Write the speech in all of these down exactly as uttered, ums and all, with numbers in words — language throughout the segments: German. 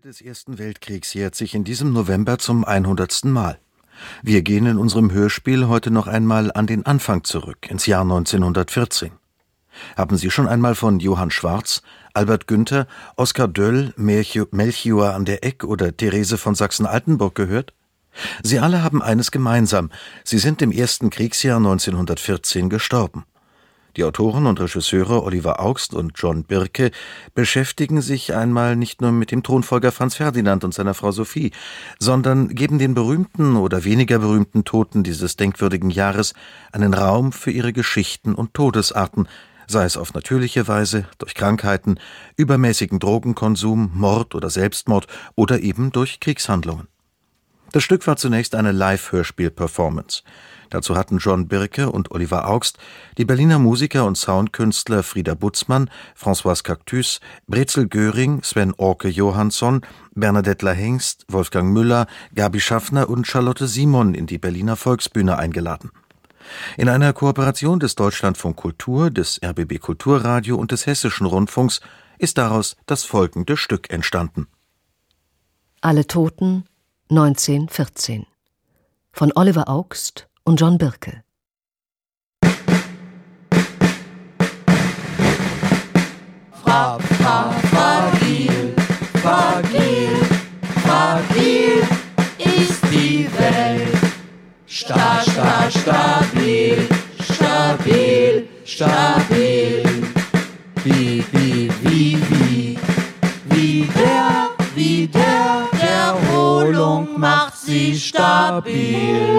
des Ersten Weltkriegs jährt sich in diesem November zum hundertsten Mal. Wir gehen in unserem Hörspiel heute noch einmal an den Anfang zurück, ins Jahr neunzehnhundertvierzehn. Haben Sie schon einmal von Johann Schwarz, Albert Günther, Oskar Döll, Melchior an der Eck oder Therese von Sachsen-Altenburg gehört? Sie alle haben eines gemeinsam: Sie sind im ersten Kriegsjahr neunzehnhundertvierzehn gestorben. Die Autoren und Regisseure Oliver Augst und John Birke beschäftigen sich einmal nicht nur mit dem Thronfolger Franz Ferdinand und seiner Frau Sophie, sondern geben den berühmten oder weniger berühmten Toten dieses denkwürdigen Jahres einen Raum für ihre Geschichten und Todesarten, sei es auf natürliche Weise, durch Krankheiten, übermäßigen Drogenkonsum, Mord oder Selbstmord oder eben durch Kriegshandlungen. Das Stück war zunächst eine Live-Hörspiel-Performance. Dazu hatten John Birke und Oliver Augst die Berliner Musiker und Soundkünstler Frieder Butzmann, Françoise Cactus, Brezel Göring, Sven Orke Johansson, Bernadette Lahengst, Wolfgang Müller, Gabi Schaffner und Charlotte Simon in die Berliner Volksbühne eingeladen. In einer Kooperation des Deutschlandfunk Kultur, des R B B Kulturradio und des Hessischen Rundfunks ist daraus das folgende Stück entstanden. Alle Toten neunzehnhundertvierzehn von Oliver Augst und John Birke. Fra, fra, fragil, fragil, fragil ist die Welt. Sta, sta, stabil, stabil, stabil. Wie, wie, wie, wie, wie der, wie der, der Erholung macht sie stabil.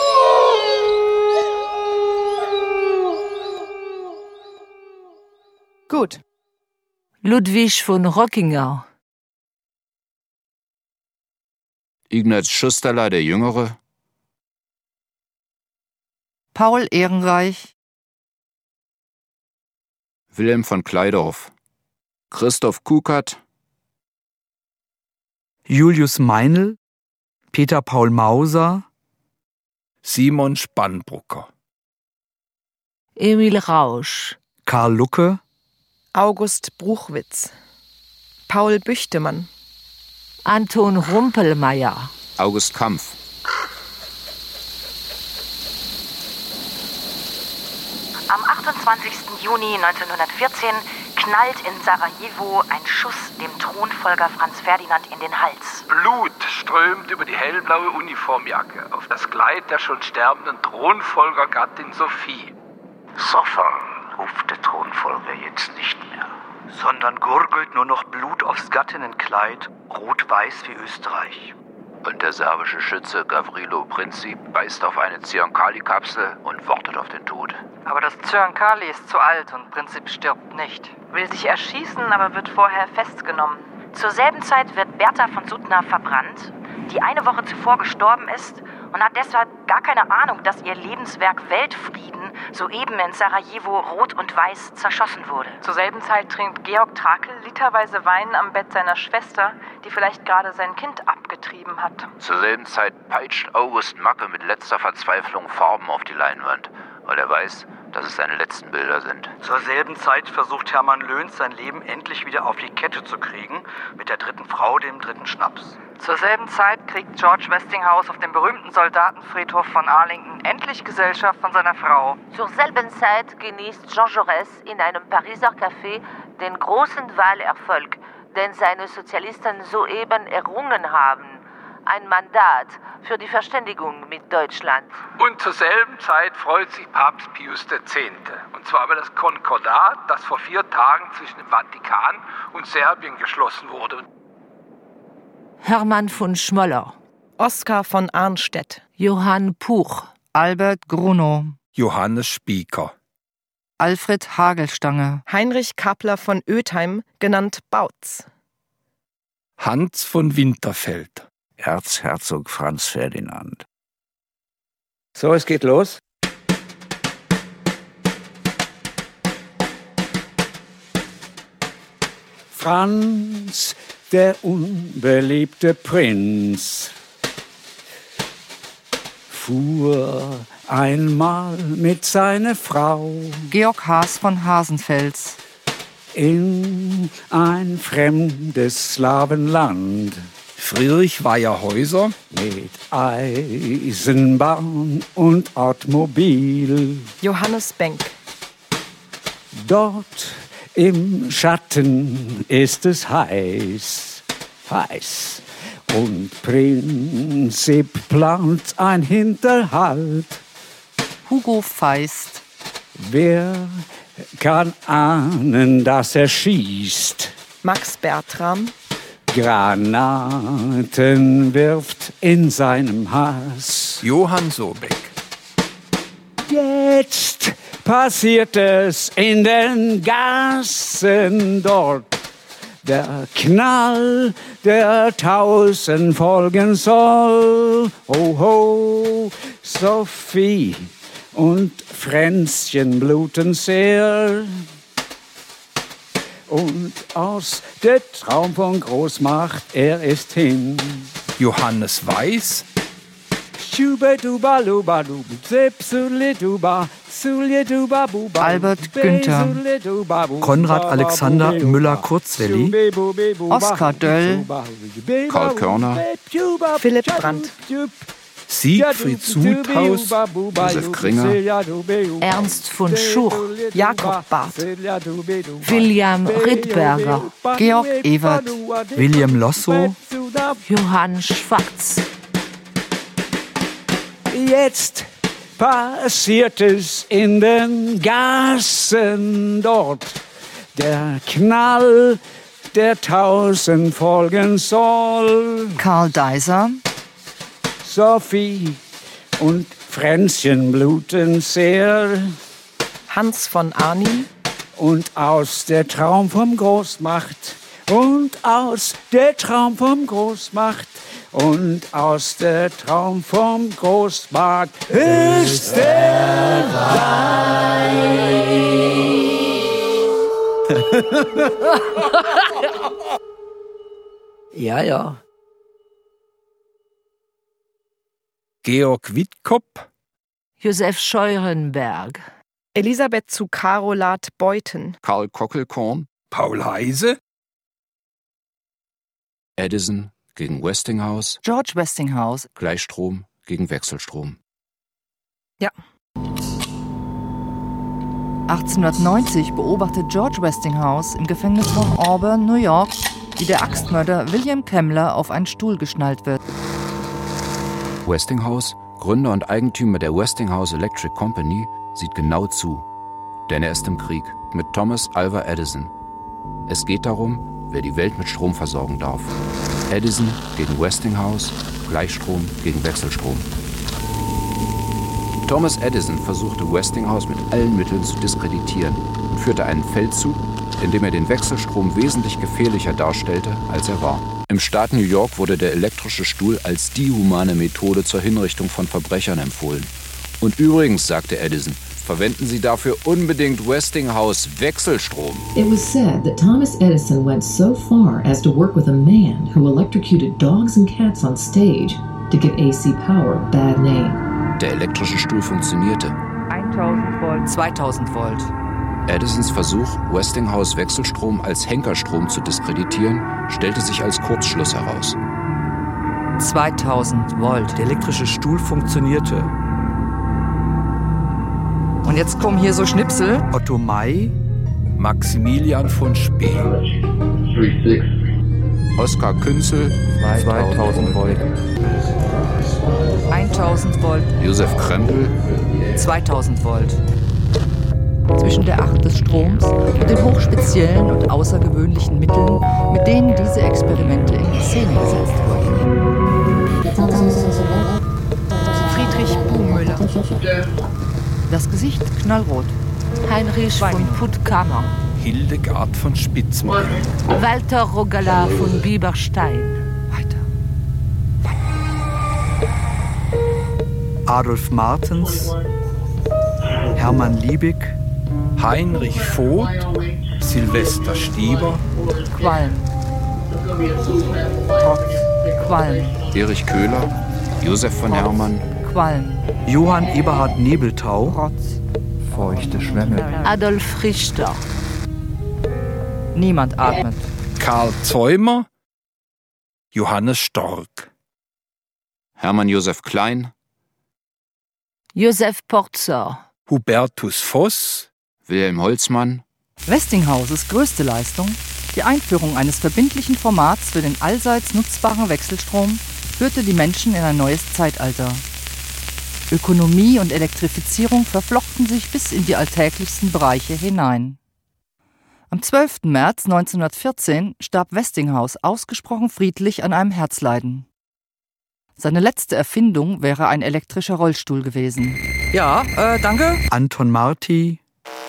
Gut. Ludwig von Rockingau. Ignaz Schusterle der Jüngere. Paul Ehrenreich. Wilhelm von Kleidorf. Christoph Kukert. Julius Meinl. Peter Paul Mauser. Simon Spannbrucker. Emil Rausch. Karl Lucke. August Bruchwitz. Paul Büchtemann. Anton Rumpelmeier. August Kampf. Am achtundzwanzigsten Juni neunzehnhundertvierzehn knallt in Sarajevo ein Schuss dem Thronfolger Franz Ferdinand in den Hals. Blut strömt über die hellblaue Uniformjacke auf das Kleid der schon sterbenden Thronfolgergattin Sophie. Sofern ruft der Thronfolger jetzt nicht mehr, sondern gurgelt nur noch Blut aufs Gattinnenkleid, rot-weiß wie Österreich. Und der serbische Schütze Gavrilo Princip beißt auf eine Zyankali-Kapsel und wartet auf den Tod. Aber das Zyankali ist zu alt und Princip stirbt nicht. Will sich erschießen, aber wird vorher festgenommen. Zur selben Zeit wird Bertha von Suttner verbrannt, die eine Woche zuvor gestorben ist und hat deshalb gar keine Ahnung, dass ihr Lebenswerk Weltfrieden soeben in Sarajevo rot und weiß zerschossen wurde. Zur selben Zeit trinkt Georg Trakel literweise Wein am Bett seiner Schwester, die vielleicht gerade sein Kind abgetrieben hat. Zur selben Zeit peitscht August Macke mit letzter Verzweiflung Farben auf die Leinwand, weil er weiß, dass es seine letzten Bilder sind. Zur selben Zeit versucht Hermann Löns sein Leben endlich wieder auf die Kette zu kriegen, mit der dritten Frau, dem dritten Schnaps. Zur selben Zeit kriegt George Westinghouse auf dem berühmten Soldatenfriedhof von Arlington endlich Gesellschaft von seiner Frau. Zur selben Zeit genießt Jean Jaurès in einem Pariser Café den großen Wahlerfolg, den seine Sozialisten soeben errungen haben. Ein Mandat für die Verständigung mit Deutschland. Und zur selben Zeit freut sich Papst Pius der Zehnte. Und zwar über das Konkordat, das vor vier Tagen zwischen dem Vatikan und Serbien geschlossen wurde. Hermann von Schmoller. Oskar von Arnstedt. Johann Puch. Albert Grunow. Johannes Spieker. Alfred Hagelstange. Heinrich Kappler von Oetheim, genannt Bautz. Hans von Winterfeld. Erzherzog Franz Ferdinand. So, es geht los. Franz, der unbeliebte Prinz, fuhr einmal mit seiner Frau. Georg Haas von Hasenfels. in ein fremdes Slawenland. Friedrich Weierhäuser mit Eisenbahn und Automobil. Johannes Benck. Dort im Schatten ist es heiß, heiß. Und Prinzip plant ein Hinterhalt. Hugo Feist. Wer kann ahnen, dass er schießt? Max Bertram. Granaten wirft in seinem Hass. Johann Sobeck. Jetzt passiert es in den Gassen dort. Der Knall, der tausend folgen soll. Ho, ho, Sophie und Fränzchen bluten sehr. Und aus der Traum von Großmacht, er ist hin. Johannes Weiß. Albert Günther. Konrad Alexander Müller-Kurzwelli. Oskar Döll. Karl Körner. Philipp Brandt. Siegfried Sudhaus. Josef Kringer. Ernst von Schuch. Jakob Barth. William Rittberger. Georg Evert. William Lossow. Johann Schwarz. Jetzt passiert es in den Gassen dort. Der Knall, der tausend folgen soll. Karl Deiser. Sophie und Fränzchen bluten sehr. Hans von Arnim. Und aus der Traum vom Großmacht. Und aus der Traum vom Großmacht. Und aus der Traum vom Großmarkt ist der Ja, ja. Georg Wittkop. Josef Scheurenberg. Elisabeth zu Carolat Beuthen. Karl Kockelkorn. Paul Heise. Edison gegen Westinghouse. George Westinghouse. Gleichstrom gegen Wechselstrom. Ja. achtzehnhundertneunzig beobachtet George Westinghouse im Gefängnis von Auburn, New York, wie der Axtmörder William Kemmler auf einen Stuhl geschnallt wird. Westinghouse, Gründer und Eigentümer der Westinghouse Electric Company, sieht genau zu. Denn er ist im Krieg mit Thomas Alva Edison. Es geht darum, wer die Welt mit Strom versorgen darf. Edison gegen Westinghouse, Gleichstrom gegen Wechselstrom. Thomas Edison versuchte Westinghouse mit allen Mitteln zu diskreditieren und führte einen Feldzug, in dem er den Wechselstrom wesentlich gefährlicher darstellte, als er war. Im Staat New York wurde der elektrische Stuhl als die humane Methode zur Hinrichtung von Verbrechern empfohlen. Und übrigens, sagte Edison, verwenden Sie dafür unbedingt Westinghouse Wechselstrom. It was said that Thomas Edison went so far as to work with a man who electrocuted dogs and cats on stage to give A C power a bad name. Der elektrische Stuhl funktionierte. tausend Volt. zweitausend Volt. Edisons Versuch, Westinghouse Wechselstrom als Henkerstrom zu diskreditieren, stellte sich als Kurzschluss heraus. zweitausend Volt. Der elektrische Stuhl funktionierte. Und jetzt kommen hier so Schnipsel. Otto May, Maximilian von Spee, Oskar Künzel, zweitausend Volt. tausend Volt. Josef Krempel, zweitausend Volt. Zwischen der Acht des Stroms und den hochspeziellen und außergewöhnlichen Mitteln, mit denen diese Experimente in Szene gesetzt wurden. Friedrich Buhmüller. Das Gesicht knallrot. Heinrich von Puttkammer. Hildegard von Spitzmann. Walter Rogala von Bieberstein. Weiter. Adolf Martens, Hermann Liebig, Heinrich Voth, Silvester Stieber, Qualm. Trotz. Qualm. Erich Köhler, Josef von Hermann, Qualm. Johann Eberhard Nebeltau, Trotz. Feuchte Schwämme, Adolf Richter. Niemand atmet. Karl Zeumer, Johannes Storck. Hermann Josef Klein, Josef Porzer, Hubertus Voss, Wilhelm Holzmann. Westinghouses größte Leistung, die Einführung eines verbindlichen Formats für den allseits nutzbaren Wechselstrom, führte die Menschen in ein neues Zeitalter. Ökonomie und Elektrifizierung verflochten sich bis in die alltäglichsten Bereiche hinein. Am zwölften März neunzehnhundertvierzehn starb Westinghouse ausgesprochen friedlich an einem Herzleiden. Seine letzte Erfindung wäre ein elektrischer Rollstuhl gewesen. Ja, äh, danke. Anton Marti.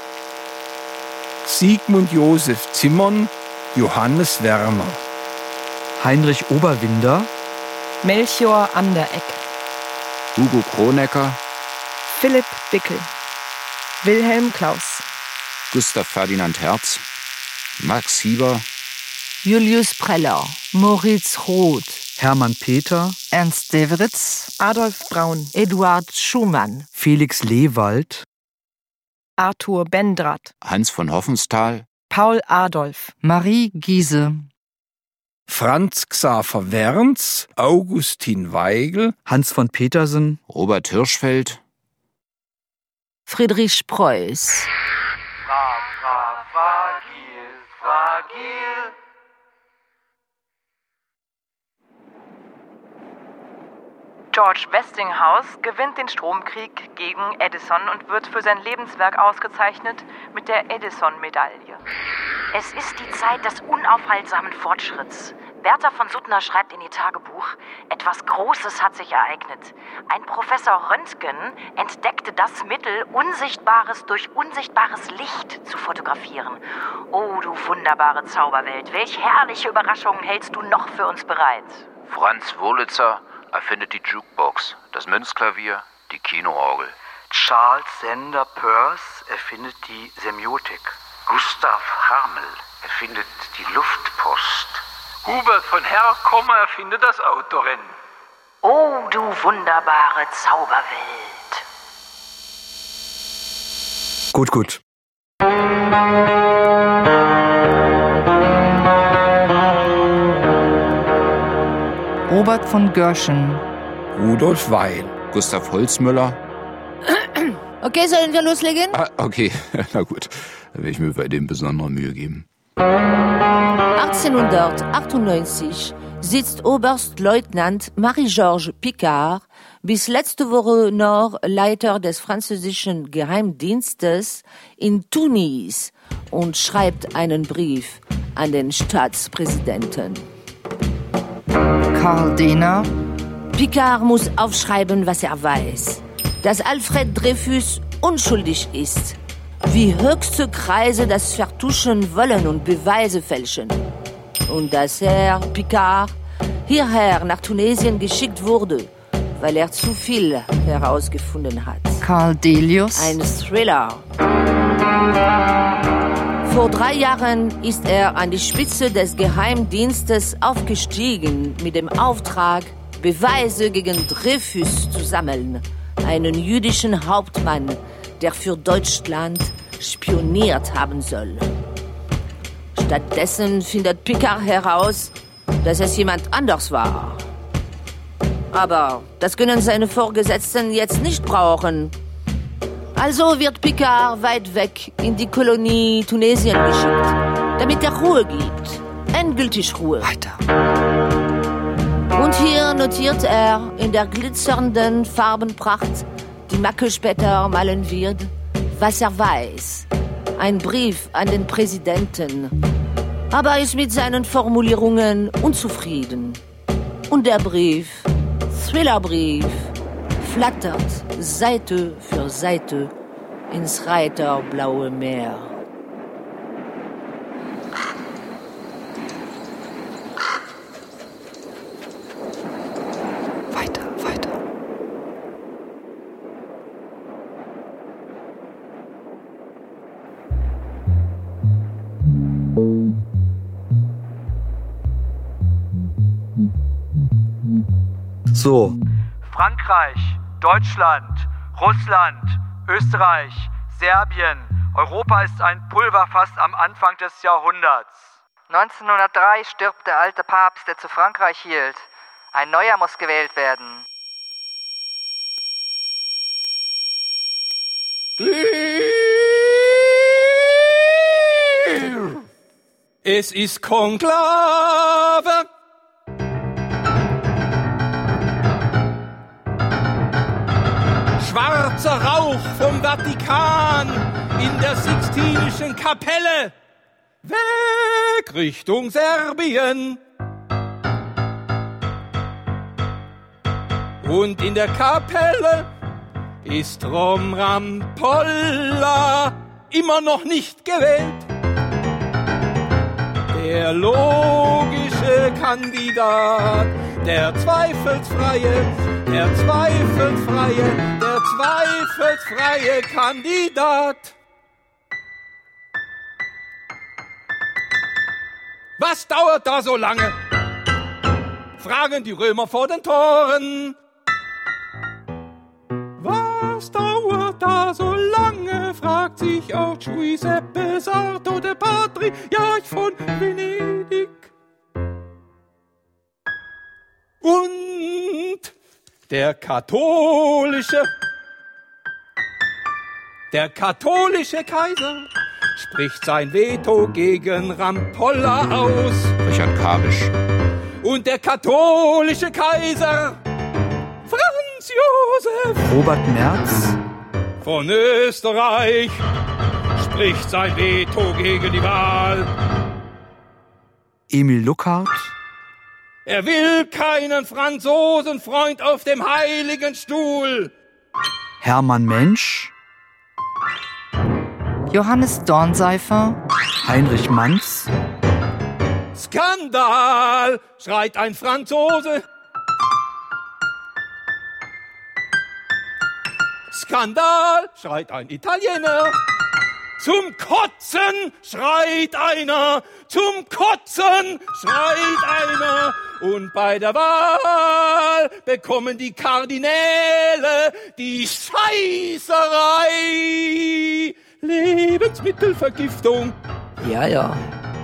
Sigmund Josef Zimmern, Johannes Werner. Heinrich Oberwinder. Melchior Anderegg. Hugo Kronecker. Philipp Bickel. Wilhelm Klaus. Gustav Ferdinand Herz. Max Hieber. Julius Preller, Moritz Roth, Hermann Peter, Ernst Deveritz, Adolf Braun, Eduard Schumann, Felix Lewald, Arthur Bendrath, Hans von Hoffensthal, Paul Adolf, Marie Giese, Franz Xaver Werns, Augustin Weigel, Hans von Petersen, Robert Hirschfeld, Friedrich Preuß. Fra, fra, fragil, fragil. George Westinghouse gewinnt den Stromkrieg gegen Edison und wird für sein Lebenswerk ausgezeichnet mit der Edison-Medaille. Es ist die Zeit des unaufhaltsamen Fortschritts. Bertha von Suttner schreibt in ihr Tagebuch, etwas Großes hat sich ereignet. Ein Professor Röntgen entdeckte das Mittel, Unsichtbares durch unsichtbares Licht zu fotografieren. Oh, du wunderbare Zauberwelt, welch herrliche Überraschungen hältst du noch für uns bereit? Franz Wurlitzer erfindet die Jukebox, das Münzklavier, die Kinoorgel. Charles Sender Peirce erfindet die Semiotik. Gustav Harmel erfindet die Luftpost. Hubert von Herkommer erfindet das Autorennen. Oh, du wunderbare Zauberwelt. Gut, gut. Robert von Görschen, Rudolf Weil, Gustav Holzmüller. Okay, sollen wir loslegen? Ah, okay, na gut. Dann werde ich mir bei dem besondere Mühe geben. achtzehnhundertachtundneunzig sitzt Oberstleutnant Marie-Georges Picard, bis letzte Woche noch Leiter des französischen Geheimdienstes, in Tunis und schreibt einen Brief an den Staatspräsidenten. Karl Dehner. Picard muss aufschreiben, was er weiß. Dass Alfred Dreyfus unschuldig ist. Wie höchste Kreise das vertuschen wollen und Beweise fälschen. Und dass Herr Picard hierher nach Tunesien geschickt wurde, weil er zu viel herausgefunden hat. Karl Delius. Ein Thriller. Vor drei Jahren ist er an die Spitze des Geheimdienstes aufgestiegen mit dem Auftrag, Beweise gegen Dreyfus zu sammeln, einen jüdischen Hauptmann, der für Deutschland spioniert haben soll. Stattdessen findet Picard heraus, dass es jemand anders war. Aber das können seine Vorgesetzten jetzt nicht brauchen. Also wird Picard weit weg in die Kolonie Tunesien geschickt, damit er Ruhe gibt. Endgültig Ruhe. Weiter. Und hier notiert er in der glitzernden Farbenpracht, die Macke später malen wird, was er weiß. Ein Brief an den Präsidenten. Aber er ist mit seinen Formulierungen unzufrieden. Und der Brief, Thrillerbrief, flattert Seite für Seite ins reiterblaue Meer. Weiter, weiter. So. Frankreich, Deutschland, Russland, Österreich, Serbien Europa ist ein Pulverfass am Anfang des Jahrhunderts. neunzehnhundertdrei stirbt der alte Papst, der zu Frankreich hielt. Ein neuer muss gewählt werden. Es ist Konklave. Schwarzer Rauch vom Vatikan in der Sixtinischen Kapelle. Weg Richtung Serbien. Und in der Kapelle ist Rom Rampolla immer noch nicht gewählt. Der logische Kandidat, der zweifelsfreie, der zweifelsfreie, der zweifelsfreie Kandidat. Was dauert da so lange? Fragen die Römer vor den Toren. Was dauert da so lange, fragt sich auch Giuseppe Sarto de Patriarch von Venedig. Und der katholische, der katholische Kaiser spricht sein Veto gegen Rampolla aus. Richard Kabisch. Und der katholische Kaiser Franz Josef Robert Merz von Österreich spricht sein Veto gegen die Wahl. Emil Luckhardt. Er will keinen Franzosenfreund auf dem heiligen Stuhl. Hermann Mensch. Johannes Dornseifer. Heinrich Manz. Skandal, schreit ein Franzose. Skandal, schreit ein Italiener. Zum Kotzen, schreit einer. Zum Kotzen, schreit einer. Und bei der Wahl bekommen die Kardinäle die Scheißerei. Lebensmittelvergiftung. Ja, ja.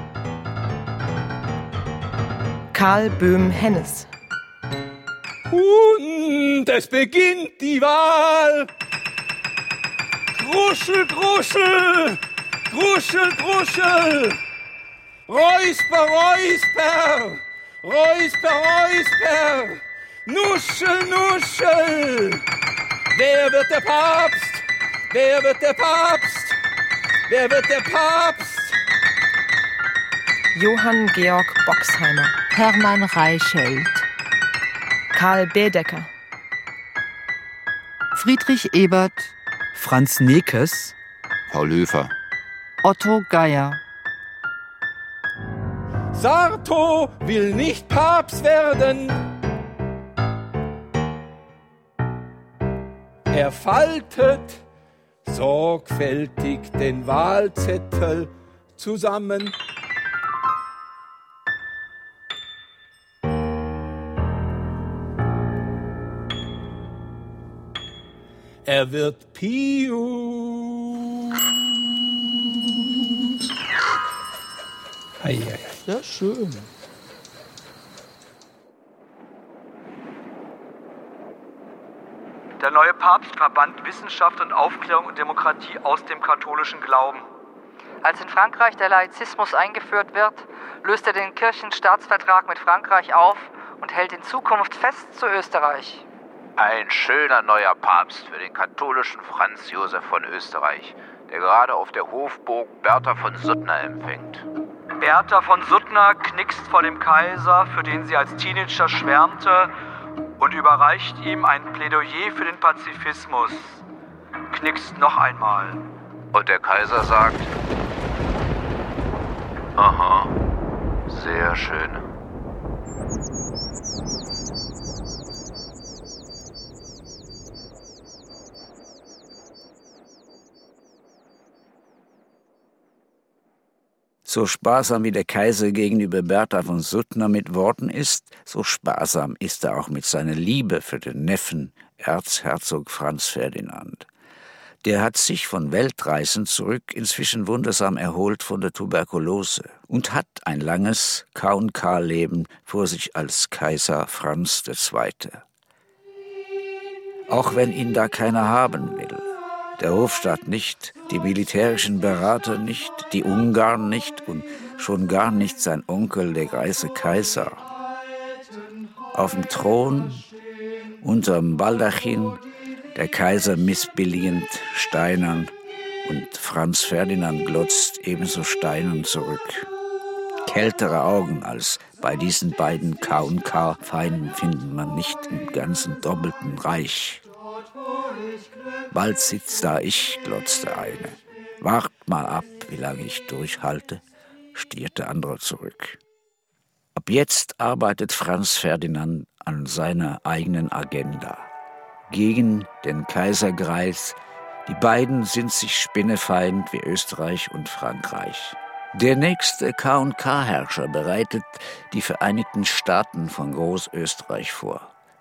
Karl Böhm-Hennes. Und es beginnt die Wahl. Gruschel, Gruschel, Gruschel, Gruschel. Räusper, Räusper, Räusper, Räusper. Nuschel, Nuschel. Wer wird der Papst? Wer wird der Papst? Wer wird der Papst? Johann Georg Boxheimer. Hermann Reichelt. Karl Baedeker. Friedrich Ebert. Franz Nekes. Paul Höfer. Otto Geier. Sarto will nicht Papst werden. Er faltet sorgfältig den Wahlzettel zusammen. Er wird Pius. Ei, ei, ei. Ja, schön. Der neue Papst verband Wissenschaft und Aufklärung und Demokratie aus dem katholischen Glauben. Als in Frankreich der Laizismus eingeführt wird, löst er den Kirchenstaatsvertrag mit Frankreich auf und hält in Zukunft fest zu Österreich. Ein schöner neuer Papst für den katholischen Franz Josef von Österreich, der gerade auf der Hofburg Bertha von Suttner empfängt. Bertha von Suttner knickst vor dem Kaiser, für den sie als Teenager schwärmte, und überreicht ihm ein Plädoyer für den Pazifismus. Knickst noch einmal. Und der Kaiser sagt: Aha, sehr schön. So sparsam wie der Kaiser gegenüber Bertha von Suttner mit Worten ist, so sparsam ist er auch mit seiner Liebe für den Neffen Erzherzog Franz Ferdinand. Der hat sich von Weltreisen zurück inzwischen wundersam erholt von der Tuberkulose und hat ein langes K und K-Leben vor sich als Kaiser Franz der Zweite. Auch wenn ihn da keiner haben will. Der Hofstaat nicht, die militärischen Berater nicht, die Ungarn nicht und schon gar nicht sein Onkel, der greise Kaiser. Auf dem Thron, unterm Baldachin, der Kaiser missbilligend, steinern und Franz Ferdinand glotzt ebenso steinern zurück. Kältere Augen als bei diesen beiden K und K-Feinden findet man nicht im ganzen doppelten Reich. Bald sitzt da ich, glotzte eine. Wart mal ab, wie lange ich durchhalte, stiert der andere zurück. Ab jetzt arbeitet Franz Ferdinand an seiner eigenen Agenda. Gegen den Kaiserkreis. Die beiden sind sich spinnefeind wie Österreich und Frankreich. Der nächste K und K-Herrscher bereitet die Vereinigten Staaten von Großösterreich vor.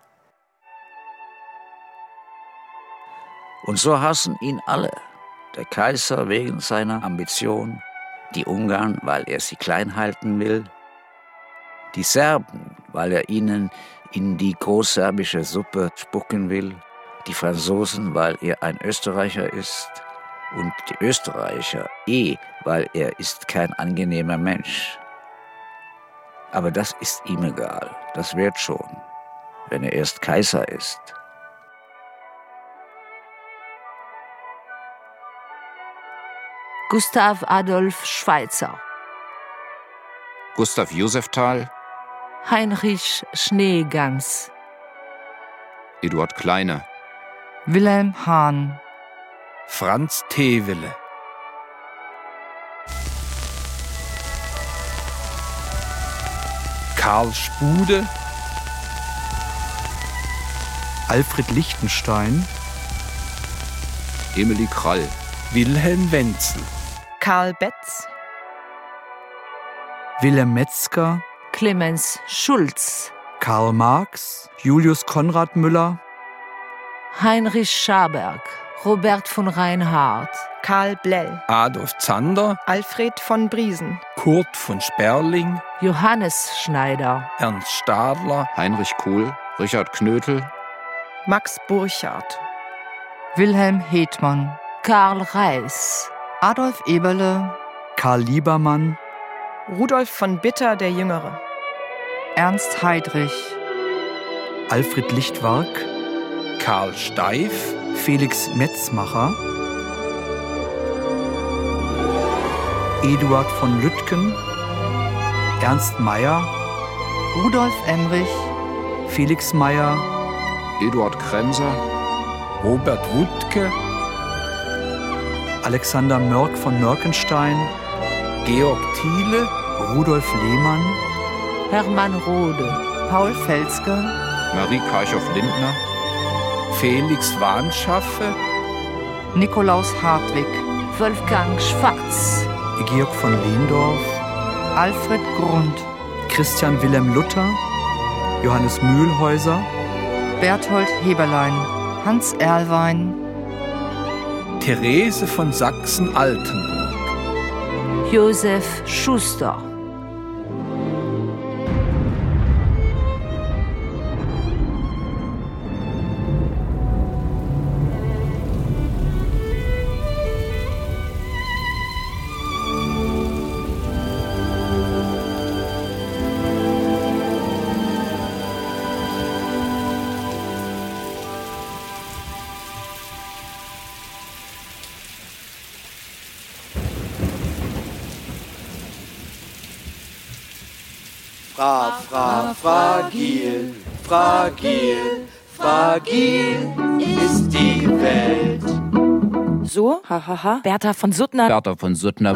Und so hassen ihn alle. Der Kaiser wegen seiner Ambition, die Ungarn, weil er sie klein halten will, die Serben, weil er ihnen in die großserbische Suppe spucken will, die Franzosen, weil er ein Österreicher ist, und die Österreicher eh, weil er ist kein angenehmer Mensch. Aber das ist ihm egal, das wird schon, wenn er erst Kaiser ist. Gustav Adolf Schweitzer, Gustav Josef Thal, Heinrich Schneegans, Eduard Kleine, Wilhelm Hahn, Franz Thewele, Karl Spude, Alfred Lichtenstein, Emilie Krall, Wilhelm Wenzel, Karl Betz, Wilhelm Metzger, Clemens Schulz, Karl Marx, Julius Konrad Müller, Heinrich Schaberg, Robert von Reinhardt, Karl Blell, Adolf Zander, Alfred von Briesen, Kurt von Sperling, Johannes Schneider, Ernst Stadler, Heinrich Kohl, Richard Knötel, Max Burchardt, Wilhelm Hetmann, Karl Reiß, Adolf Eberle, Karl Liebermann, Rudolf von Bitter der Jüngere, Ernst Heydrich, Alfred Lichtwark, Karl Steif, Felix Metzmacher, Eduard von Lütken, Ernst Meyer, Rudolf Emrich, Felix Meyer, Eduard Kremser, Robert Wuttke, Alexander Mörk von Mörkenstein, Georg Thiele, Rudolf Lehmann, Hermann Rode, Paul Felske, Marie Karchow-Lindner, Felix Wahnschaffe, Nikolaus Hartwig, Wolfgang Schwarz, Georg von Lehndorf, Alfred Grund, Christian Wilhelm Luther, Johannes Mühlhäuser, Berthold Heberlein, Hans Erlwein, Therese von Sachsen-Altenburg, Josef Schuster, Fra, fra, fragil, fragil, fragil ist die Welt. So, hahaha, Bertha von Suttner. Bertha von Suttner.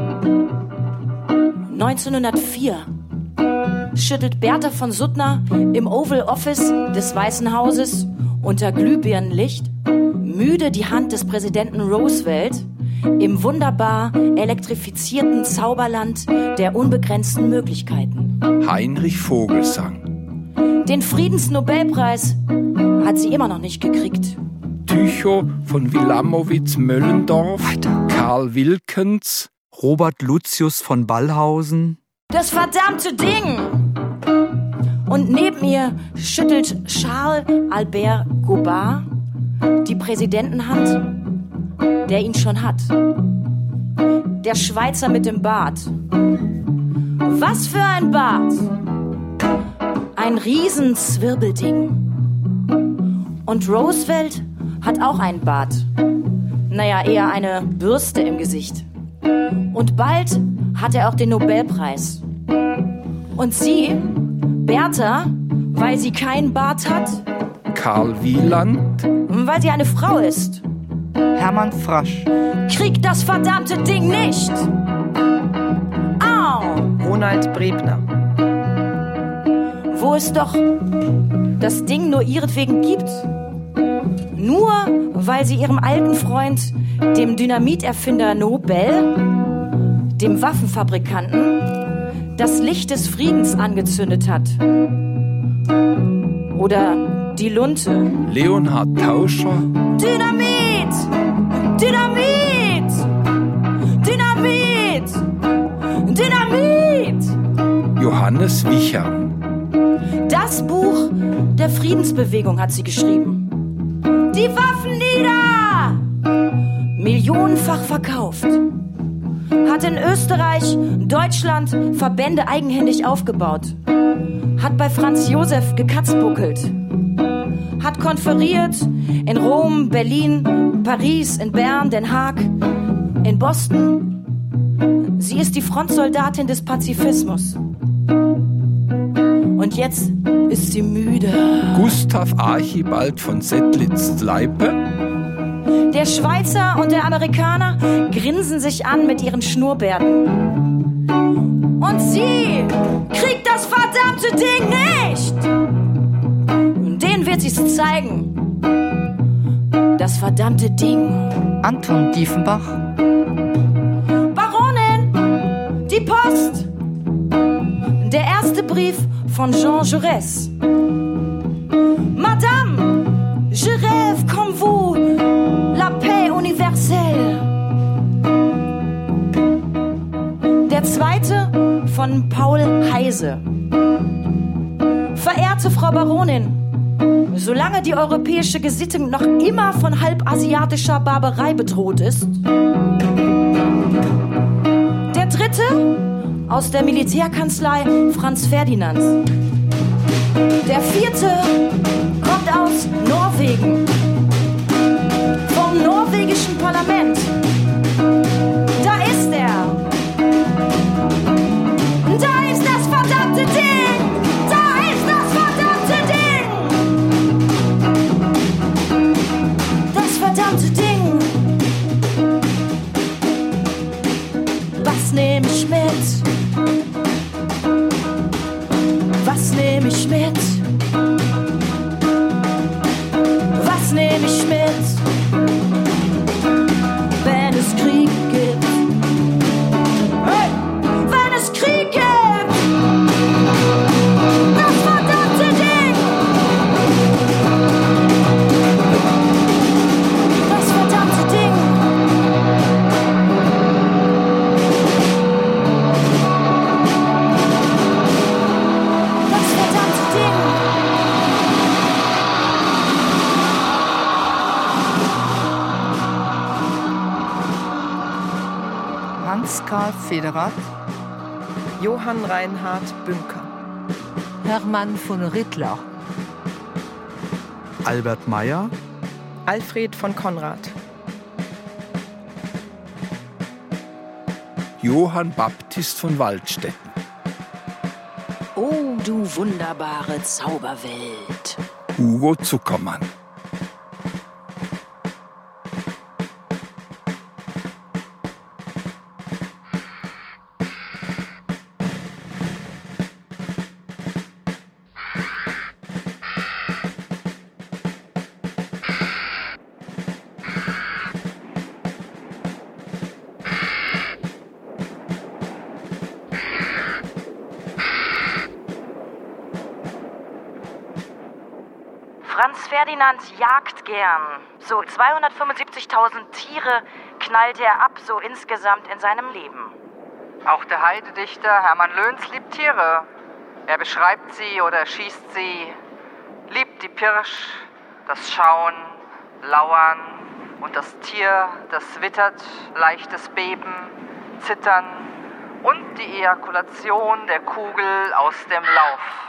neunzehnhundertvier schüttet Bertha von Suttner im Oval Office des Weißen Hauses unter Glühbirnenlicht müde die Hand des Präsidenten Roosevelt im wunderbar elektrifizierten Zauberland der unbegrenzten Möglichkeiten. Heinrich Vogelsang. Den Friedensnobelpreis hat sie immer noch nicht gekriegt. Tycho von Wilamowitz-Möllendorf, Karl Wilkens, Robert Lucius von Ballhausen. Das verdammte Ding! Und neben ihr schüttelt Charles Albert Goubard die Präsidentenhand, der ihn schon hat. Der Schweizer mit dem Bart. Was für ein Bart! Ein Riesenzwirbelding. Und Roosevelt hat auch einen Bart. Naja, eher eine Bürste im Gesicht. Und bald hat er auch den Nobelpreis. Und sie, Bertha, weil sie keinen Bart hat. Karl Wieland. Weil sie eine Frau ist. Hermann Frasch. Kriegt das verdammte Ding nicht. Au! Ronald Brebner. Wo es doch das Ding nur ihretwegen gibt. Nur weil sie ihrem alten Freund, dem Dynamiterfinder Nobel, dem Waffenfabrikanten, das Licht des Friedens angezündet hat. Oder die Lunte. Leonhard Tauscher. Dynamit! Dynamit! Dynamit! Dynamit! Johannes Wichern. Das Buch der Friedensbewegung hat sie geschrieben. Die Waffen nieder! Millionenfach verkauft. Hat in Österreich, Deutschland Verbände eigenhändig aufgebaut. Hat bei Franz Josef gekatzbuckelt. Hat konferiert in Rom, Berlin, Paris, in Bern, Den Haag, in Boston. Sie ist die Frontsoldatin des Pazifismus. Und jetzt ist sie müde. Gustav Archibald von Settlitz-Leipe. Der Schweizer und der Amerikaner grinsen sich an mit ihren Schnurrbärten. Und sie kriegt das verdammte Ding nicht! Den wird sie's zeigen. Das verdammte Ding. Anton Diefenbach. Baronin! Die Post! Der erste Brief von Jean Jaurès. Madame, je rêve comme vous, la paix universelle. Der zweite von Paul Heise. Verehrte Frau Baronin, solange die europäische Gesittung noch immer von halbasiatischer Barbarei bedroht ist. Der dritte aus der Militärkanzlei Franz Ferdinand. Der vierte kommt aus Norwegen. Vom norwegischen Parlament. Da ist er. Da ist das verdammte Ding. Da ist das verdammte Ding. Das verdammte Ding. Was nehme ich mit? Was nehme ich mit? Was nehme ich mit? Wenn es Krieg gibt. Hey! Wenn es Krieg gibt! Das verdammte Ding! Das verdammte Ding! Das verdammte Ding! Hans-Karl Federath. Johann Reinhard Bünker. Hermann von Rittler. Albert Meyer. Alfred von Konrad. Johann Baptist von Waldstätten. Oh, du wunderbare Zauberwelt. Hugo Zuckermann. Franz Ferdinand jagt gern. So zweihundertfünfundsiebzigtausend Tiere knallt er ab, so insgesamt in seinem Leben. Auch der Heidedichter Hermann Löns liebt Tiere. Er beschreibt sie oder schießt sie, liebt die Pirsch, das Schauen, Lauern und das Tier, das wittert, leichtes Beben, Zittern und die Ejakulation der Kugel aus dem Lauf.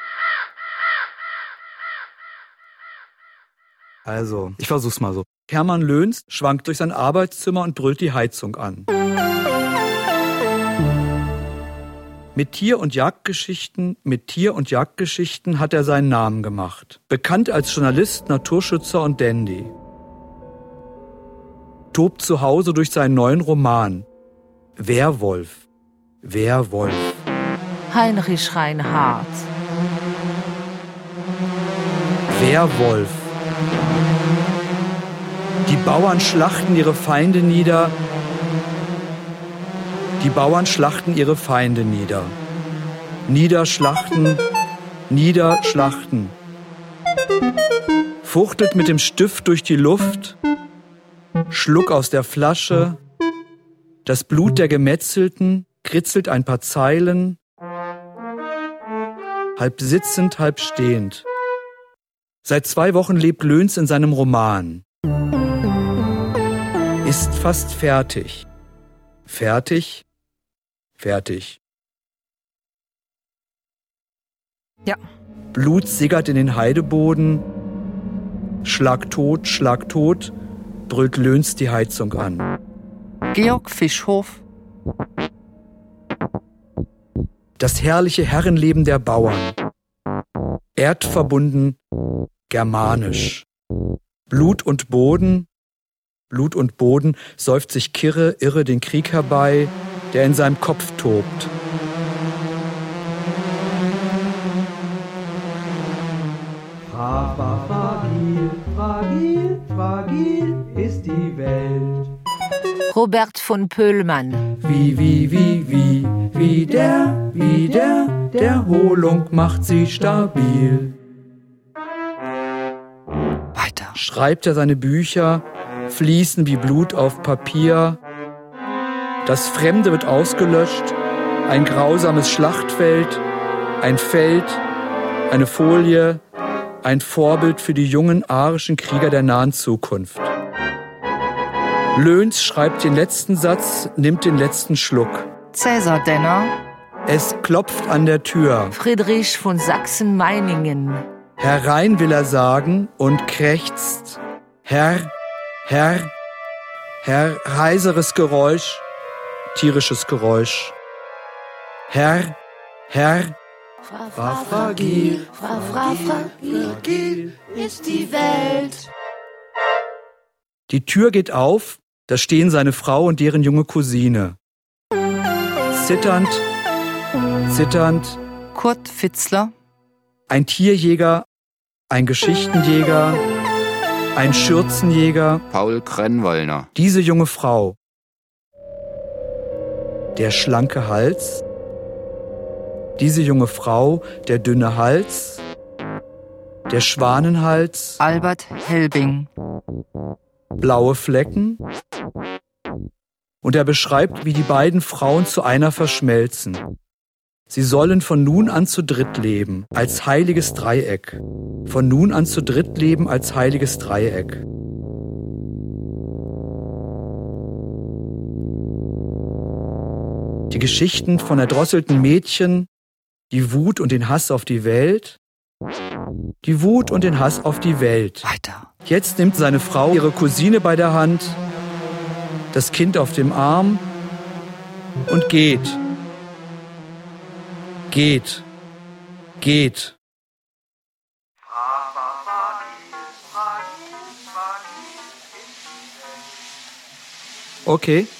Also, ich versuch's mal so. Hermann Löns schwankt durch sein Arbeitszimmer und brüllt die Heizung an. Mit Tier- und Jagdgeschichten, mit Tier- und Jagdgeschichten hat er seinen Namen gemacht. Bekannt als Journalist, Naturschützer und Dandy. Tobt zu Hause durch seinen neuen Roman. Werwolf. Werwolf. Heinrich Reinhardt. Werwolf. Die Bauern schlachten ihre Feinde nieder. Die Bauern schlachten ihre Feinde nieder. Niederschlachten, niederschlachten. Fuchtelt mit dem Stift durch die Luft. Schluck aus der Flasche. Das Blut der Gemetzelten kritzelt ein paar Zeilen. Halb sitzend, halb stehend. Seit zwei Wochen lebt Löns in seinem Roman. Ist fast fertig. Fertig, fertig. Ja. Blut sickert in den Heideboden. Schlag tot, schlag tot, brüllt Löns die Heizung an. Georg Fischhof. Das herrliche Herrenleben der Bauern. Erdverbunden, germanisch. Blut und Boden, Blut und Boden säuft sich kirre, irre den Krieg herbei, der in seinem Kopf tobt. Fra, fra, fragil, fragil, fragil ist die Welt. Robert von Pöhlmann. Wie, wie, wie, wie, wie der, wie der, der Hohlung macht sie stabil. Weiter. Schreibt er seine Bücher, fließen wie Blut auf Papier. Das Fremde wird ausgelöscht, ein grausames Schlachtfeld, ein Feld, eine Folie, ein Vorbild für die jungen arischen Krieger der nahen Zukunft. Löns schreibt den letzten Satz, nimmt den letzten Schluck. Cäsar Denner. Es klopft an der Tür. Friedrich von Sachsen-Meiningen. Herein will er sagen und krächzt. Herr, Herr, Herr, heiseres Geräusch, tierisches Geräusch. Herr, Herr, Fra, fra, fragil, fra, fra, fragil ist die Welt. Die Tür geht auf, da stehen seine Frau und deren junge Cousine. Zitternd, zitternd. Kurt Fitzler. Ein Tierjäger, ein Geschichtenjäger, ein Schürzenjäger. Paul Krennwallner. Diese junge Frau. Der schlanke Hals. Diese junge Frau, der dünne Hals. Der Schwanenhals. Albert Helbing. Blaue Flecken. Und er beschreibt, wie die beiden Frauen zu einer verschmelzen. Sie sollen von nun an zu dritt leben, als heiliges Dreieck. Von nun an zu dritt leben, als heiliges Dreieck. Die Geschichten von erdrosselten Mädchen, die Wut und den Hass auf die Welt. Die Wut und den Hass auf die Welt. Weiter. Jetzt nimmt seine Frau ihre Cousine bei der Hand, das Kind auf dem Arm und geht. Geht. Geht. Okay.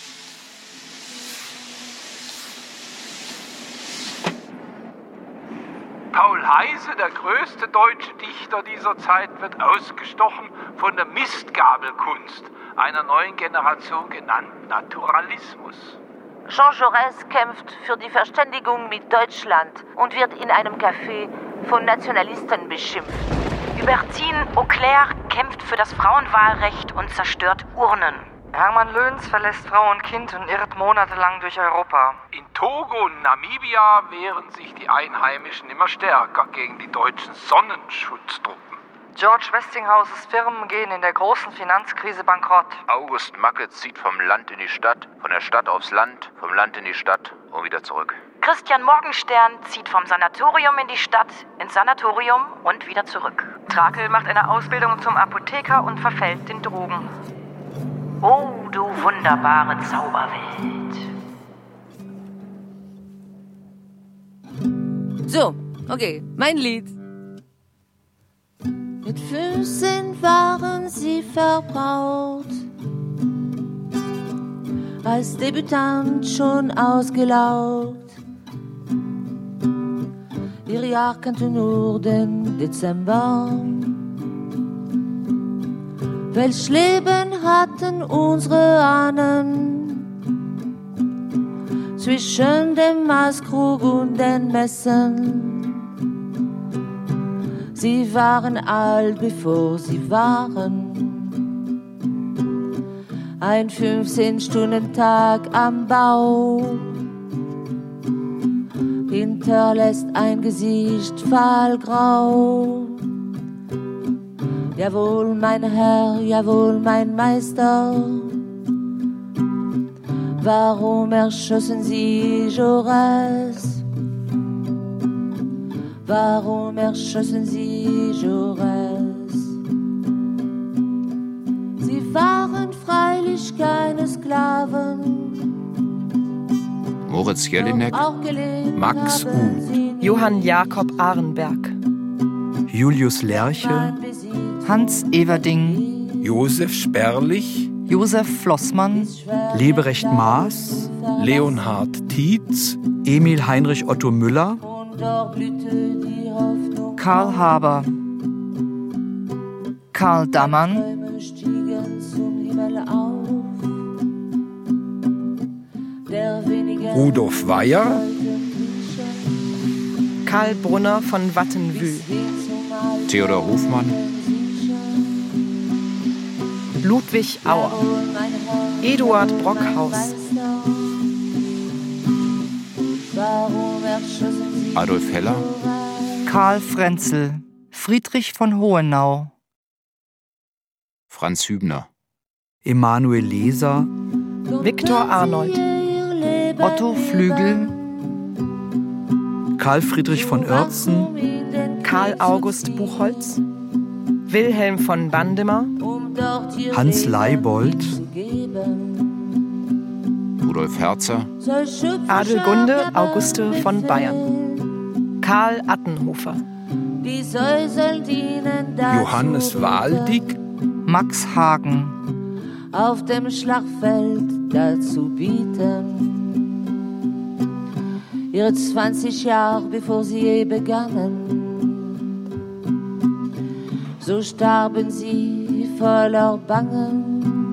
Paul Heyse, der größte deutsche Dichter dieser Zeit, wird ausgestochen von der Mistgabelkunst, einer neuen Generation genannt Naturalismus. Jean Jaurès kämpft für die Verständigung mit Deutschland und wird in einem Café von Nationalisten beschimpft. Hubertine Auclair kämpft für das Frauenwahlrecht und zerstört Urnen. Hermann Löns verlässt Frau und Kind und irrt monatelang durch Europa. In Togo und Namibia wehren sich die Einheimischen immer stärker gegen die deutschen Sonnenschutztruppen. George Westinghouses Firmen gehen in der großen Finanzkrise bankrott. August Macke zieht vom Land in die Stadt, von der Stadt aufs Land, vom Land in die Stadt und wieder zurück. Christian Morgenstern zieht vom Sanatorium in die Stadt, ins Sanatorium und wieder zurück. Trakel macht eine Ausbildung zum Apotheker und verfällt den Drogen. Oh, du wunderbare Zauberwelt. So, okay, mein Lied. Mit fünfzehn waren sie verbraucht, als Debütant schon ausgelaugt. Ihr Jahr kannte nur den Dezember. Welch Leben hatten unsere Ahnen zwischen dem Maßkrug und den Messen. Sie waren alt, bevor sie waren. Ein fünfzehn-Stunden-Tag am Bau hinterlässt ein Gesicht fahlgrau. Jawohl, mein Herr, jawohl, mein Meister. Warum erschossen Sie Jaurès? Warum erschossen Sie Jaurès? Sie waren freilich keine Sklaven. Moritz Jelinek, Max Uth, Johann Jakob Arenberg, Julius Lerche, Hans Everding, Josef Sperlich, Josef Flossmann, Leberecht Maas, Leonhard Tietz, Emil Heinrich Otto Müller, Karl Haber, Karl Dammann, Rudolf Weyer, Karl Brunner von Wattenwühl, Theodor Hofmann, Ludwig Auer, Eduard Brockhaus, Adolf Heller, Karl Frenzel, Friedrich von Hohenau, Franz Hübner, Emanuel Leser, Viktor Arnold, Otto Flügel, Karl Friedrich von Oertzen, Karl August Buchholz, Wilhelm von Bandemer, Hans Leibold, Rudolf Herzer, Adelgunde Auguste von Bayern, Karl Attenhofer, Johannes Waldig, Max Hagen, auf dem Schlachtfeld dazu bieten. Ihre zwanzig Jahre, bevor sie je begannen, so starben sie voller Bangen.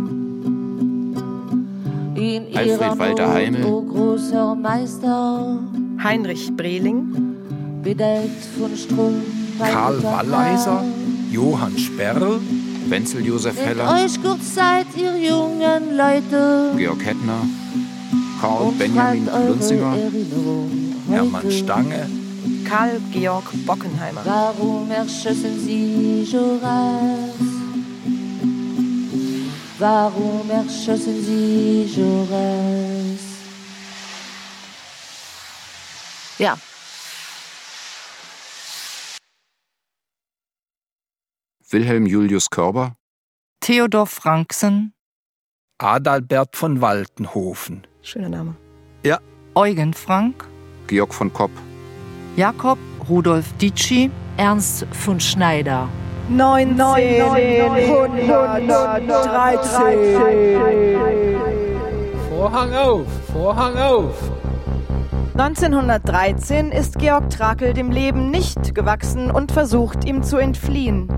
In Alfred Walter Heimel, o großer Meister, Heinrich Breling, bedeckt von Strom, Karl Walleiser, Johann Sperl, Wenzel Josef Heller, euch kurz Zeit, ihr jungen Leute, Georg Hettner, Karl Benjamin Klunzinger, Hermann Stange, Karl Georg Bockenheimer. Warum erschossen Sie Jaurès? Warum erschossen Sie Jaurès? Ja. Wilhelm Julius Körber, Theodor Franksen, Adalbert von Waltenhofen. Schöner Name. Ja. Eugen Frank, Georg von Kopp, Jakob Rudolf Ditschi, Ernst von Schneider. neunzehnhundertdreizehn. Vorhang auf, Vorhang auf. neunzehnhundertdreizehn ist Georg Trakel dem Leben nicht gewachsen und versucht, ihm zu entfliehen.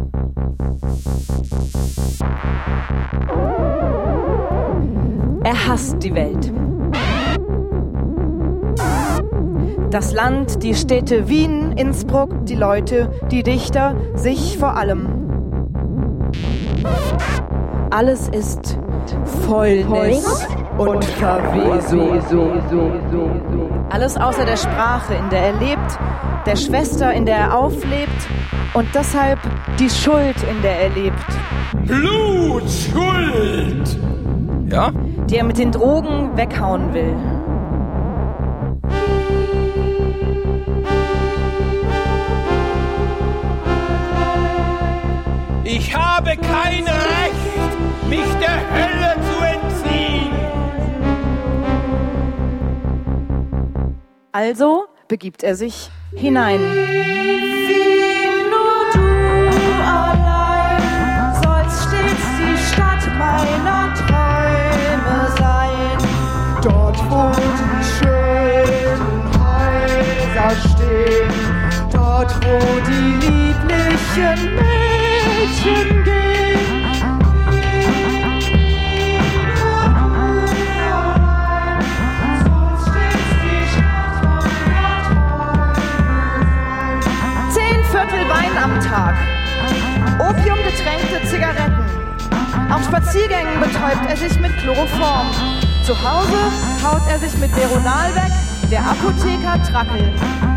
Er hasst die Welt. Das Land, die Städte Wien, Innsbruck, die Leute, die Dichter, sich vor allem. Alles ist Fäulnis und Verwesung. Alles außer der Sprache, in der er lebt, der Schwester, in der er auflebt und deshalb die Schuld, in der er lebt. Blutschuld! Ja? Die er mit den Drogen weghauen will. Ich habe kein Recht, mich der Hölle zu entziehen. Also begibt er sich hinein. Nur du allein sollst stets die Stadt meiner Träume sein. Dort, wo die schönen Häuser stehen, dort, wo die lieblichen Mädchen gehen. Wein am Tag, opiumgetränkte Zigaretten. Auf Spaziergängen betäubt er sich mit Chloroform. Zu Hause haut er sich mit Veronal weg, der Apotheker Trackel.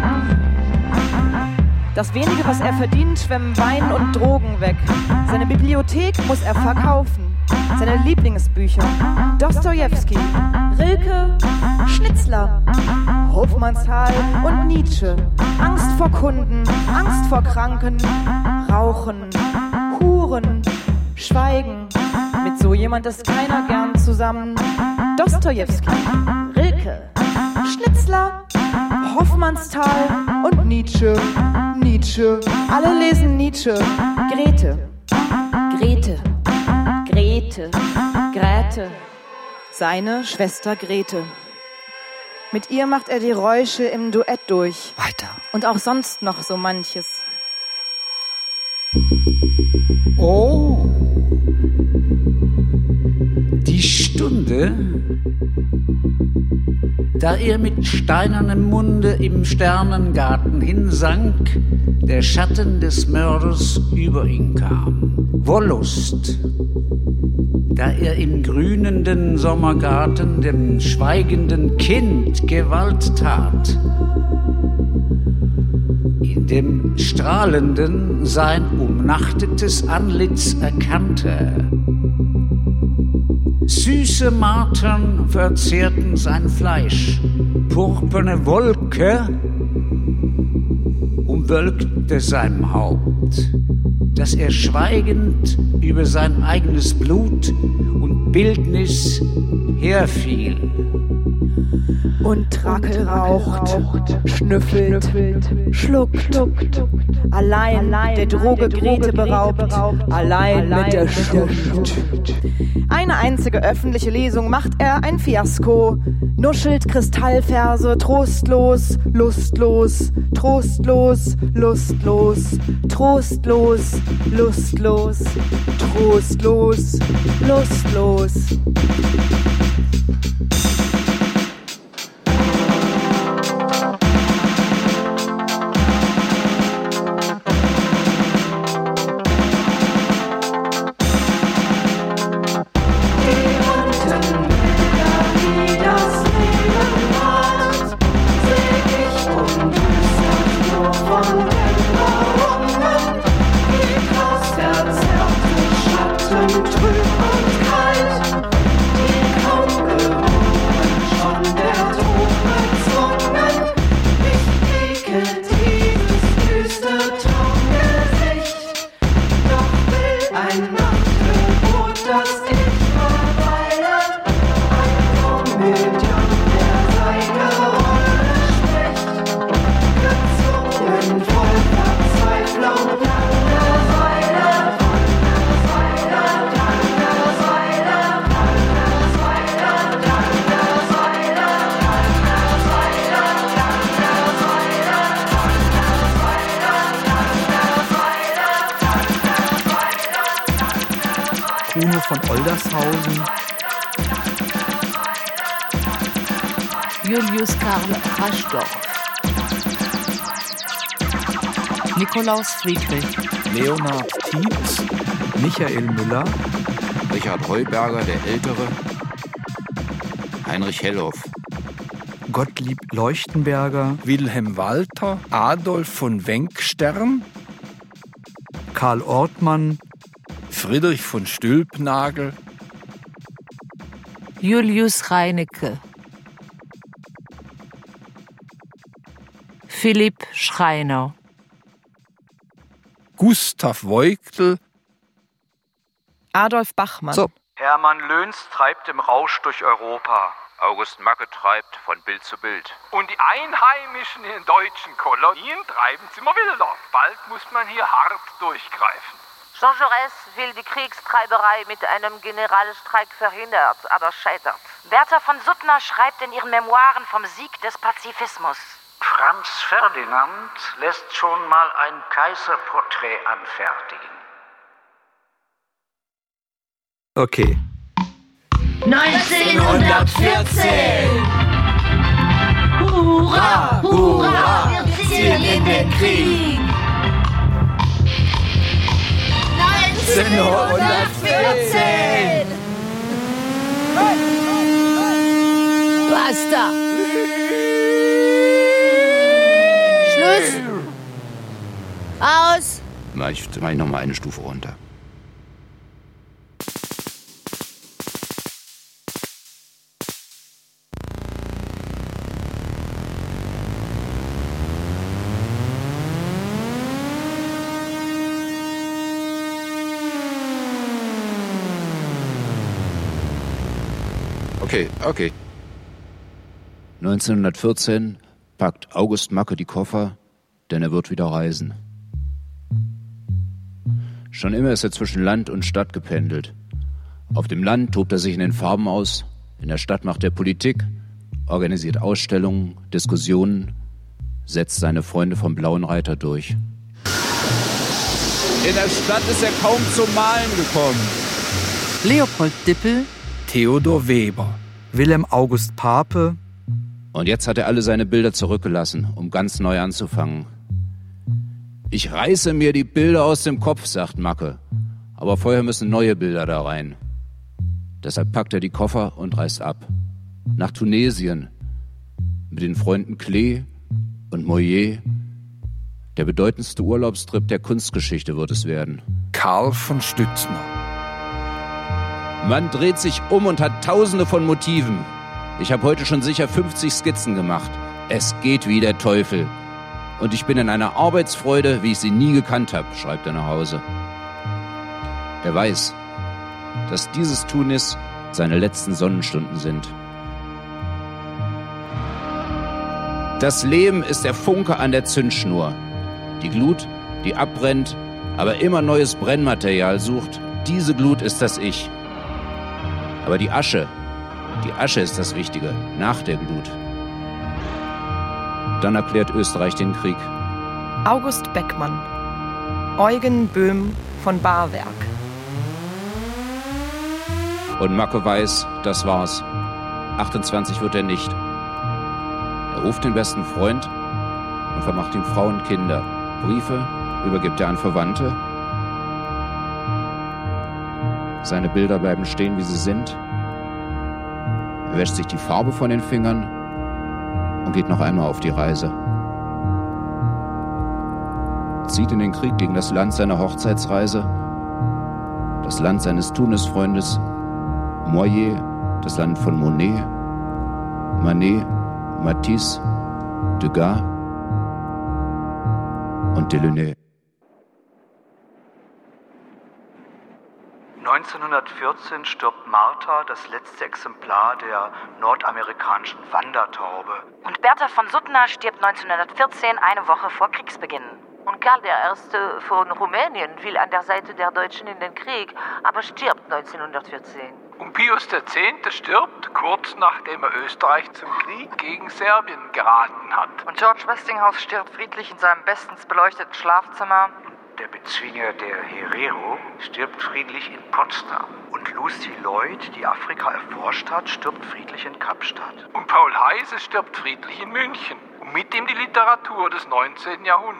Das wenige, was er verdient, schwemmen Wein und Drogen weg. Seine Bibliothek muss er verkaufen. Seine Lieblingsbücher: Dostojewski, Rilke, Schnitzler, Hofmannsthal und Nietzsche. Angst vor Kunden, Angst vor Kranken, Rauchen, Huren, Schweigen. Mit so jemand ist keiner gern zusammen. Dostojewski, Rilke, Schnitzler, Hofmannsthal und Nietzsche. Nietzsche, alle lesen Nietzsche. Grete, Grete, Grete, Grete, seine Schwester Grete. Mit ihr macht er die Räusche im Duett durch. Weiter. Und auch sonst noch so manches. Oh, die Stunde, da er mit steinernem Munde im Sternengarten hinsank, der Schatten des Mörders über ihn kam. Wollust, da er im grünenden Sommergarten dem schweigenden Kind Gewalt tat, in dem Strahlenden sein umnachtetes Antlitz erkannte. Süße Martern verzehrten sein Fleisch, purpurne Wolke umwölkte sein Haupt, dass er schweigend über sein eigenes Blut und Bildnis herfiel. Und Trackel raucht, schnüffelt, schluckt, allein der Droge Grete beraubt, allein mit der Schuld. Eine einzige öffentliche Lesung macht er ein Fiasko, nuschelt Kristallverse, trostlos, lustlos, trostlos, lustlos, trostlos, lustlos, trostlos, lustlos. Kuno von Oldershausen, Julius Karl Raschdorf, Nikolaus Friedrich, Leonhard Tietz, Michael Müller, Richard Heuberger der Ältere, Heinrich Hellhoff, Gottlieb Leuchtenberger, Wilhelm Walter, Adolf von Wenkstern, Karl Ortmann, Friedrich von Stülpnagel, Julius Reinecke, Philipp Schreiner, Gustav Voigtl, Adolf Bachmann. So. Hermann Löns treibt im Rausch durch Europa. August Macke treibt von Bild zu Bild. Und die Einheimischen in den deutschen Kolonien treiben es immer wilder. Bald muss man hier hart durchgreifen. Jean Jaurès will die Kriegstreiberei mit einem Generalstreik verhindert, aber scheitert. Bertha von Suttner schreibt in ihren Memoiren vom Sieg des Pazifismus. Franz Ferdinand lässt schon mal ein Kaiserporträt anfertigen. Okay. neunzehnhundertvierzehn! Hurra, hurra, wir ziehen in den Krieg! neunzehnhundertvierzehn! Basta! Schluss! Aus! Na, ich mach noch mal eine Stufe runter. Okay, okay. neunzehnhundertvierzehn packt August Macke die Koffer, denn er wird wieder reisen. Schon immer ist er zwischen Land und Stadt gependelt. Auf dem Land tobt er sich in den Farben aus, in der Stadt macht er Politik, organisiert Ausstellungen, Diskussionen, setzt seine Freunde vom Blauen Reiter durch. In der Stadt ist er kaum zum Malen gekommen. Leopold Dippel, Theodor Weber, Wilhelm August Pape. Und jetzt hat er alle seine Bilder zurückgelassen, um ganz neu anzufangen. Ich reiße mir die Bilder aus dem Kopf, sagt Macke. Aber vorher müssen neue Bilder da rein. Deshalb packt er die Koffer und reist ab. Nach Tunesien. Mit den Freunden Klee und Moyer. Der bedeutendste Urlaubstrip der Kunstgeschichte wird es werden. Karl von Stützner. Man dreht sich um und hat tausende von Motiven. Ich habe heute schon sicher fünfzig Skizzen gemacht. Es geht wie der Teufel. Und ich bin in einer Arbeitsfreude, wie ich sie nie gekannt habe, schreibt er nach Hause. Er weiß, dass dieses Tunis seine letzten Sonnenstunden sind. Das Leben ist der Funke an der Zündschnur. Die Glut, die abbrennt, aber immer neues Brennmaterial sucht, diese Glut ist das Ich. Aber die Asche, die Asche ist das Wichtige, nach der Glut. Dann erklärt Österreich den Krieg. August Beckmann, Eugen Böhm von Barwerk. Und Macke weiß, das war's. achtundzwanzig wird er nicht. Er ruft den besten Freund und vermacht ihm Frau und Kinder. Briefe übergibt er an Verwandte. Seine Bilder bleiben stehen, wie sie sind. Er wäscht sich die Farbe von den Fingern und geht noch einmal auf die Reise. Zieht in den Krieg gegen das Land seiner Hochzeitsreise, das Land seines Tunisfreundes Moyer, das Land von Monet, Manet, Matisse, Degas und Delaunay. neunzehnhundertvierzehn stirbt Martha, das letzte Exemplar der nordamerikanischen Wandertaube. Und Bertha von Suttner stirbt neunzehnhundertvierzehn, eine Woche vor Kriegsbeginn. Und Karl der Erste von Rumänien will an der Seite der Deutschen in den Krieg, aber stirbt neunzehnhundertvierzehn. Und Pius der Zehnte stirbt kurz nachdem er Österreich zum Krieg gegen Serbien geraten hat. Und George Westinghouse stirbt friedlich in seinem bestens beleuchteten Schlafzimmer. Der Bezwinger der Herero stirbt friedlich in Potsdam. Und Lucy Lloyd, die Afrika erforscht hat, stirbt friedlich in Kapstadt. Und Paul Heyse stirbt friedlich in München. Und mit ihm die Literatur des neunzehnten Jahrhunderts.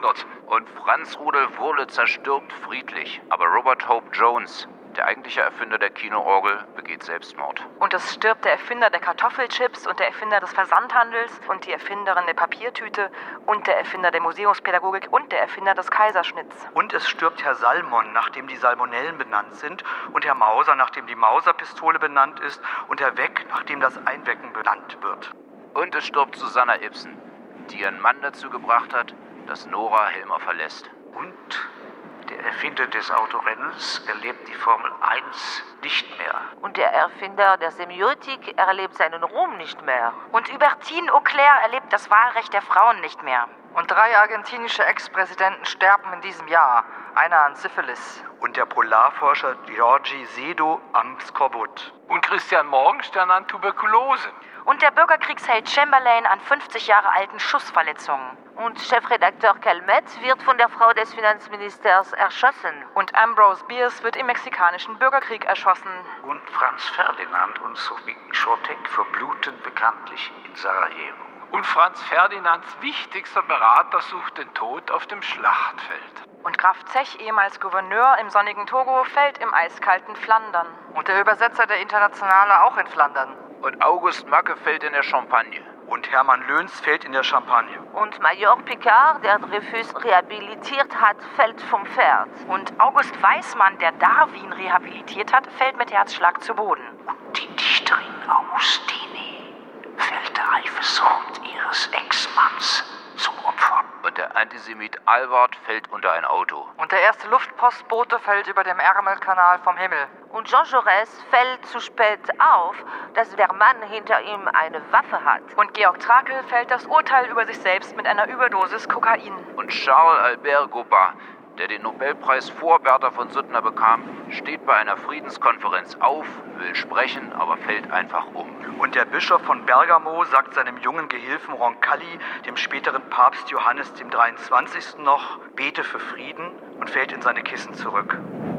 Und Franz Rudolf Wurlitzer stirbt friedlich. Aber Robert Hope Jones, der eigentliche Erfinder der Kinoorgel, begeht Selbstmord. Und es stirbt der Erfinder der Kartoffelchips und der Erfinder des Versandhandels und die Erfinderin der Papiertüte und der Erfinder der Museumspädagogik und der Erfinder des Kaiserschnitts. Und es stirbt Herr Salmon, nach dem die Salmonellen benannt sind, und Herr Mauser, nach dem die Mauserpistole benannt ist, und Herr Weck, nach dem das Einwecken benannt wird. Und es stirbt Susanna Ibsen, die ihren Mann dazu gebracht hat, dass Nora Helmer verlässt. Und der Erfinder des Autorennens erlebt die Formel eins nicht mehr. Und der Erfinder der Semiotik erlebt seinen Ruhm nicht mehr. Und Hubertine Auclair erlebt das Wahlrecht der Frauen nicht mehr. Und drei argentinische Ex-Präsidenten sterben in diesem Jahr. Einer an Syphilis. Und der Polarforscher Georgi Sedo am Skorbut. Und Christian Morgenstern an Tuberkulose. Und der Bürgerkriegsheld Chamberlain an fünfzig Jahre alten Schussverletzungen. Und Chefredakteur Calmet wird von der Frau des Finanzministers erschossen. Und Ambrose Bierce wird im mexikanischen Bürgerkrieg erschossen. Und Franz Ferdinand und Sophie Schotek verbluten bekanntlich in Sarajevo. Und Franz Ferdinands wichtigster Berater sucht den Tod auf dem Schlachtfeld. Und Graf Zech, ehemals Gouverneur im sonnigen Togo, fällt im eiskalten Flandern. Und der Übersetzer der Internationale auch in Flandern. Und August Macke fällt in der Champagne. Und Hermann Löns fällt in der Champagne. Und Major Picard, der Dreyfus rehabilitiert hat, fällt vom Pferd. Und August Weismann, der Darwin rehabilitiert hat, fällt mit Herzschlag zu Boden. Und die Dichterin Augustine fällt der Eifersucht ihres Ex-Manns zum Opfer. Und der Antisemit Alvard fällt unter ein Auto. Und der erste Luftpostbote fällt über dem Ärmelkanal vom Himmel. Und Jean Jaurès fällt zu spät auf, dass der Mann hinter ihm eine Waffe hat. Und Georg Trakl fällt das Urteil über sich selbst mit einer Überdosis Kokain. Und Charles Albert Gobain, der den Nobelpreis vor Bertha von Suttner bekam, steht bei einer Friedenskonferenz auf, will sprechen, aber fällt einfach um. Und der Bischof von Bergamo sagt seinem jungen Gehilfen Roncalli, dem späteren Papst Johannes dem dreiundzwanzigsten noch, bete für Frieden, und fällt in seine Kissen zurück.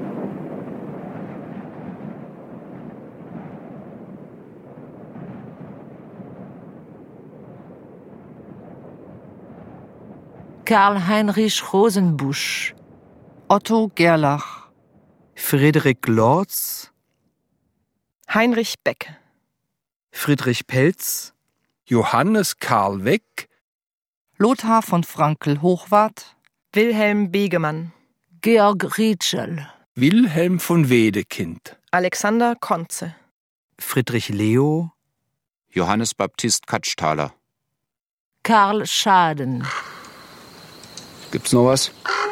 Karl-Heinrich Rosenbusch, Otto Gerlach, Friedrich Lorz, Heinrich Beck, Friedrich Pelz, Johannes Karl Weck, Lothar von Frankl-Hochwart, Wilhelm Begemann, Georg Rietschel, Wilhelm von Wedekind, Alexander Konze, Friedrich Leo, Johannes Baptist Katschtaler, Karl Schaden. Gibt's noch was?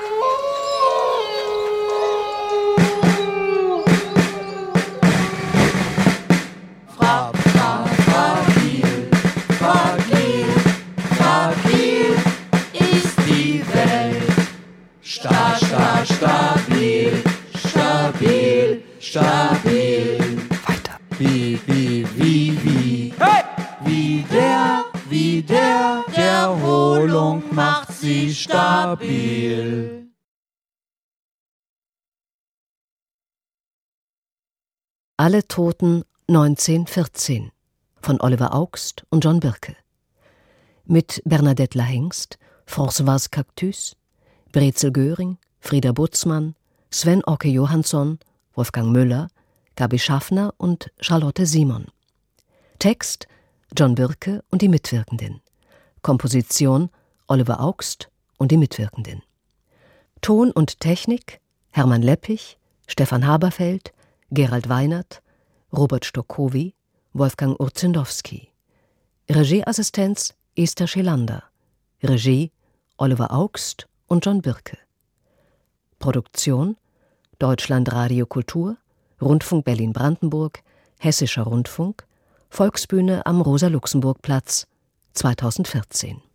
Fra, fra, fragil, fragil, fragil ist die Welt. Sta, sta, stabil, stabil, stabil. Weiter. Wie, wie, wie, wie. Hey! Wie der, wie der, der Erholung macht sie stabil. Alle Toten neunzehnhundertvierzehn von Oliver Augst und John Birke. Mit Bernadette Lahengst, Françoise Cactus, Brezel Göring, Frieda Butzmann, Sven Oke Johansson, Wolfgang Müller, Gabi Schaffner und Charlotte Simon. Text John Birke und die Mitwirkenden. Komposition Oliver Augst und die Mitwirkenden. Ton und Technik Hermann Leppich, Stefan Haberfeld, Gerald Weinert, Robert Stockowi, Wolfgang Urzendowski. Regieassistenz Esther Schelander. Regie Oliver Augst und John Birke. Produktion Deutschlandradio Kultur, Rundfunk Berlin-Brandenburg, Hessischer Rundfunk, Volksbühne am Rosa-Luxemburg-Platz zweitausendvierzehn.